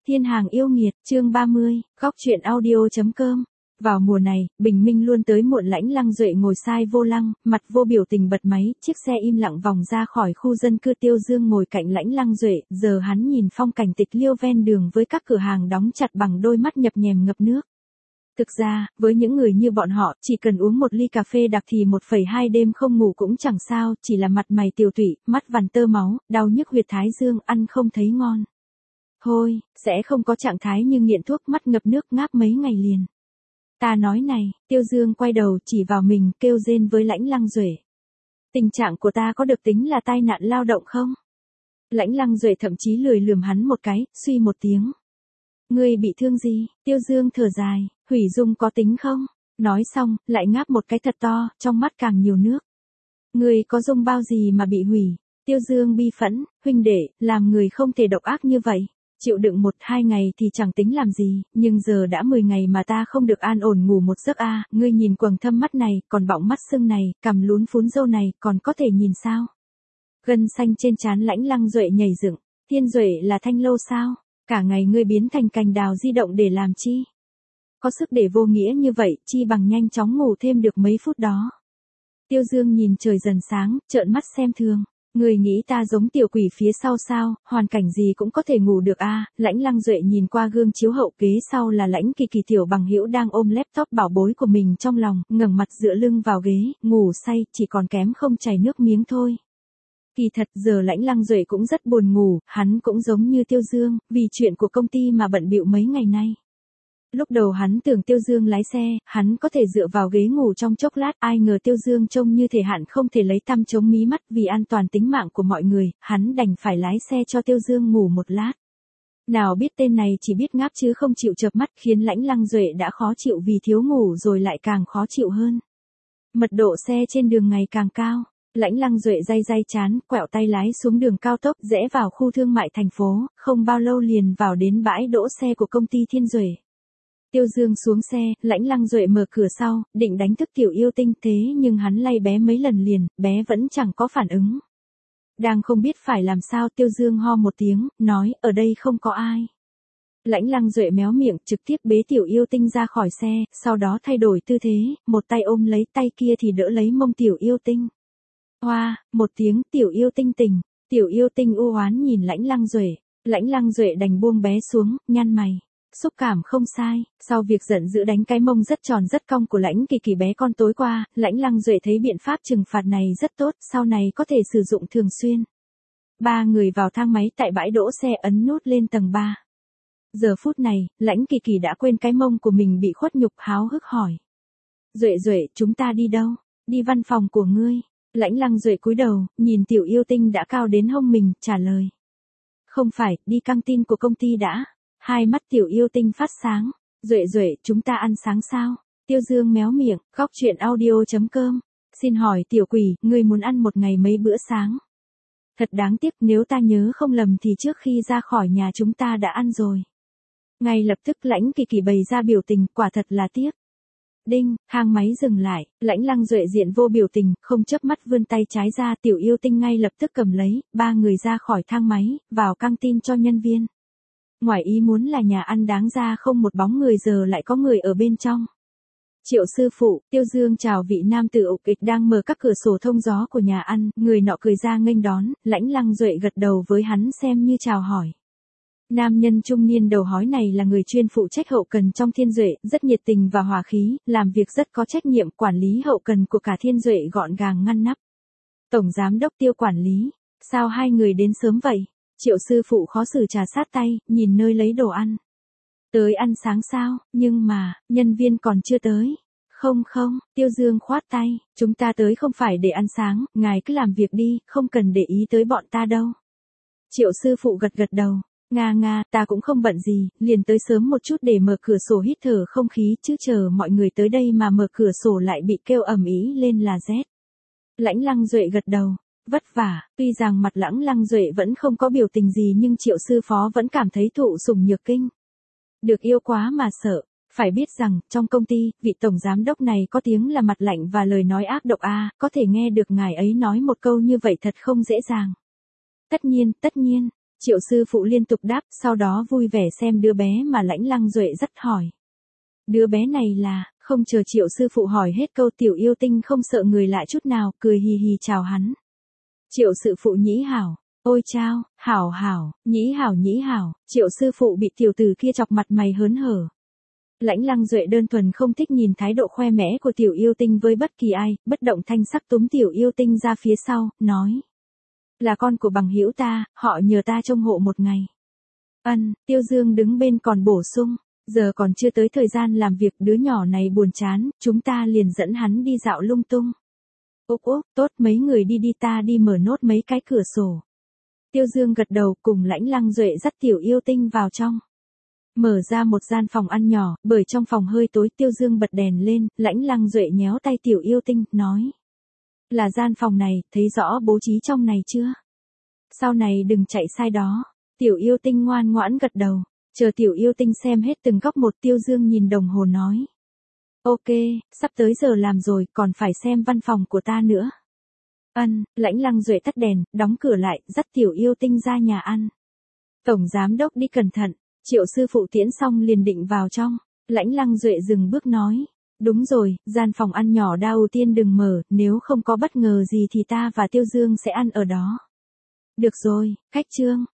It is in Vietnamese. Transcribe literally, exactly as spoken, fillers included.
Thiên hàng yêu nghiệt, chương ba mươi, góc truyện audio.com. Vào mùa này, bình minh luôn tới muộn. Lãnh Lăng Duệ ngồi sai vô lăng, mặt vô biểu tình bật máy, chiếc xe im lặng vòng ra khỏi khu dân cư. Tiêu Dương ngồi cạnh Lãnh Lăng Duệ, giờ hắn nhìn phong cảnh tịch liêu ven đường với các cửa hàng đóng chặt bằng đôi mắt nhập nhèm ngập nước. Thực ra, với những người như bọn họ, chỉ cần uống một ly cà phê đặc thì một phẩy hai đêm không ngủ cũng chẳng sao, chỉ là mặt mày tiều tụy, mắt vằn tơ máu, đau nhức huyệt thái dương, ăn không thấy ngon. Thôi, sẽ không có trạng thái như nghiện thuốc, mắt ngập nước ngáp mấy ngày liền. Ta nói này, Tiêu Dương quay đầu chỉ vào mình, kêu rên với Lãnh Lăng Duệ. Tình trạng của ta có được tính là tai nạn lao động không? Lãnh Lăng Duệ thậm chí lười lườm hắn một cái, suy một tiếng. Ngươi bị thương gì? Tiêu Dương thở dài, hủy dung có tính không? Nói xong, lại ngáp một cái thật to, trong mắt càng nhiều nước. Ngươi có dung bao gì mà bị hủy? Tiêu Dương bi phẫn, huynh đệ, làm người không thể độc ác như vậy. Chịu đựng một hai ngày thì chẳng tính làm gì, nhưng giờ đã mười ngày mà ta không được an ổn ngủ một giấc a. À, ngươi nhìn quầng thâm mắt này, còn bọng mắt sưng này, cằm lún phún râu này, còn có thể nhìn sao? Gân xanh trên trán Lãnh Lăng Duệ nhảy dựng. Thiên Duệ là thanh lâu sao? Cả ngày ngươi biến thành cành đào di động để làm chi? Có sức để vô nghĩa như vậy, chi bằng nhanh chóng ngủ thêm được mấy phút đó. Tiêu Dương nhìn trời dần sáng, trợn mắt xem thường. Người nghĩ ta giống tiểu quỷ phía sau sao, hoàn cảnh gì cũng có thể ngủ được a. À, Lãnh Lăng Duệ nhìn qua gương chiếu hậu, ghế sau là Lãnh Kỳ Kỳ tiểu bằng hữu đang ôm laptop bảo bối của mình trong lòng, ngẩng mặt dựa lưng vào ghế, ngủ say, chỉ còn kém không chảy nước miếng thôi. Kỳ thật giờ Lãnh Lăng Duệ cũng rất buồn ngủ, hắn cũng giống như Tiêu Dương, vì chuyện của công ty mà bận bịu mấy ngày nay. Lúc đầu hắn tưởng Tiêu Dương lái xe, hắn có thể dựa vào ghế ngủ trong chốc lát, ai ngờ Tiêu Dương trông như thể hạn không thể lấy tăm chống mí mắt, vì an toàn tính mạng của mọi người, hắn đành phải lái xe cho Tiêu Dương ngủ một lát. Nào biết tên này chỉ biết ngáp chứ không chịu chợp mắt, khiến Lãnh Lăng Duệ đã khó chịu vì thiếu ngủ rồi lại càng khó chịu hơn. Mật độ xe trên đường ngày càng cao. Lãnh Lăng Duệ day day chán, quẹo tay lái xuống đường cao tốc, rẽ vào khu thương mại thành phố, không bao lâu liền vào đến bãi đỗ xe của công ty Thiên Duệ. Tiêu Dương xuống xe, Lãnh Lăng Duệ mở cửa sau, định đánh thức Tiểu Yêu Tinh, thế nhưng hắn lay bé mấy lần liền, bé vẫn chẳng có phản ứng. Đang không biết phải làm sao, Tiêu Dương ho một tiếng, nói, ở đây không có ai. Lãnh Lăng Duệ méo miệng, trực tiếp bế Tiểu Yêu Tinh ra khỏi xe, sau đó thay đổi tư thế, một tay ôm lấy, tay kia thì đỡ lấy mông Tiểu Yêu Tinh. Hoa, một tiếng, Tiểu Yêu Tinh tỉnh. Tiểu Yêu Tinh u oán nhìn Lãnh Lăng Duệ. Lãnh Lăng Duệ đành buông bé xuống, nhăn mày. Xúc cảm không sai, sau việc giận dữ đánh cái mông rất tròn rất cong của Lãnh Kỳ Kỳ bé con tối qua, Lãnh Lăng Duệ thấy biện pháp trừng phạt này rất tốt, sau này có thể sử dụng thường xuyên. Ba người vào thang máy tại bãi đỗ xe, ấn nút lên tầng ba. Giờ phút này, Lãnh Kỳ Kỳ đã quên cái mông của mình bị khuất nhục, háo hức hỏi. Duệ Duệ, chúng ta đi đâu? Đi văn phòng của ngươi. Lãnh Lăng Duệ cúi đầu, nhìn Tiểu Yêu Tinh đã cao đến hông mình, trả lời. Không phải, đi căng tin của công ty đã. Hai mắt Tiểu Yêu Tinh phát sáng. Duệ Duệ, chúng ta ăn sáng sao? Tiêu Dương méo miệng, góc truyện audio.com. Xin hỏi Tiểu Quỷ, ngươi muốn ăn một ngày mấy bữa sáng? Thật đáng tiếc, nếu ta nhớ không lầm thì trước khi ra khỏi nhà chúng ta đã ăn rồi. Ngay lập tức Lãnh Kỳ Kỳ bày ra biểu tình, quả thật là tiếc. Đinh, thang máy dừng lại, Lãnh Lăng Duệ diện vô biểu tình, không chớp mắt vươn tay trái ra, Tiểu Yêu Tinh ngay lập tức cầm lấy, ba người ra khỏi thang máy, vào căng tin cho nhân viên. Ngoài ý muốn là nhà ăn đáng ra không một bóng người, giờ lại có người ở bên trong. Triệu sư phụ, Tiêu Dương chào vị nam tử ục ịch đang mở các cửa sổ thông gió của nhà ăn, người nọ cười ra nghênh đón, Lãnh Lăng Duệ gật đầu với hắn xem như chào hỏi. Nam nhân trung niên đầu hói này là người chuyên phụ trách hậu cần trong Thiên Duệ, rất nhiệt tình và hòa khí, làm việc rất có trách nhiệm, quản lý hậu cần của cả Thiên Duệ gọn gàng ngăn nắp. Tổng giám đốc Tiêu quản lý, sao hai người đến sớm vậy? Triệu sư phụ khó xử trà sát tay, nhìn nơi lấy đồ ăn. Tới ăn sáng sao, nhưng mà, nhân viên còn chưa tới. Không không, Tiêu Dương khoát tay, chúng ta tới không phải để ăn sáng, ngài cứ làm việc đi, không cần để ý tới bọn ta đâu. Triệu sư phụ gật gật đầu. Nga nga, ta cũng không bận gì, liền tới sớm một chút để mở cửa sổ hít thở không khí, chứ chờ mọi người tới đây mà mở cửa sổ lại bị kêu ầm ĩ lên là rét. Lãnh Lăng Duệ gật đầu, vất vả, tuy rằng mặt Lãnh Lăng Duệ vẫn không có biểu tình gì nhưng Triệu sư phó vẫn cảm thấy thụ sủng nhược kinh. Được yêu quá mà sợ, phải biết rằng, trong công ty, vị tổng giám đốc này có tiếng là mặt lạnh và lời nói ác độc a, à, có thể nghe được ngài ấy nói một câu như vậy thật không dễ dàng. Tất nhiên, tất nhiên. Triệu sư phụ liên tục đáp, sau đó vui vẻ xem đứa bé mà Lãnh Lăng Duệ dắt hỏi. Đứa bé này là, không chờ Triệu sư phụ hỏi hết câu Tiểu Yêu Tinh không sợ người lạ chút nào, cười hì hì chào hắn. Triệu sư phụ nhĩ hảo, ôi chao, hảo hảo, nhĩ hảo nhĩ hảo, Triệu sư phụ bị tiểu tử kia chọc mặt mày hớn hở. Lãnh Lăng Duệ đơn thuần không thích nhìn thái độ khoe mẽ của Tiểu Yêu Tinh với bất kỳ ai, bất động thanh sắc túm Tiểu Yêu Tinh ra phía sau, nói. Là con của bằng hữu ta, họ nhờ ta trông hộ một ngày. Ân, Tiêu Dương đứng bên còn bổ sung, giờ còn chưa tới thời gian làm việc, đứa nhỏ này buồn chán, chúng ta liền dẫn hắn đi dạo lung tung. Úc úc, tốt, mấy người đi đi, ta đi mở nốt mấy cái cửa sổ. Tiêu Dương gật đầu, cùng Lãnh Lăng Duệ dắt Tiểu Yêu Tinh vào trong. Mở ra một gian phòng ăn nhỏ, bởi trong phòng hơi tối, Tiêu Dương bật đèn lên, Lãnh Lăng Duệ nhéo tay Tiểu Yêu Tinh, nói. Là gian phòng này, thấy rõ bố trí trong này chưa? Sau này đừng chạy sai đó. Tiểu Yêu Tinh ngoan ngoãn gật đầu, chờ Tiểu Yêu Tinh xem hết từng góc một, Tiêu Dương nhìn đồng hồ nói. Ok, sắp tới giờ làm rồi, còn phải xem văn phòng của ta nữa. Ân, Lãnh Lăng Duệ tắt đèn, đóng cửa lại, dắt Tiểu Yêu Tinh ra nhà ăn. Tổng giám đốc đi cẩn thận, Triệu sư phụ tiễn xong liền định vào trong. Lãnh Lăng Duệ dừng bước nói. Đúng rồi, gian phòng ăn nhỏ đa ưu tiên đừng mở, nếu không có bất ngờ gì thì ta và Tiêu Dương sẽ ăn ở đó. Được rồi, khách trương.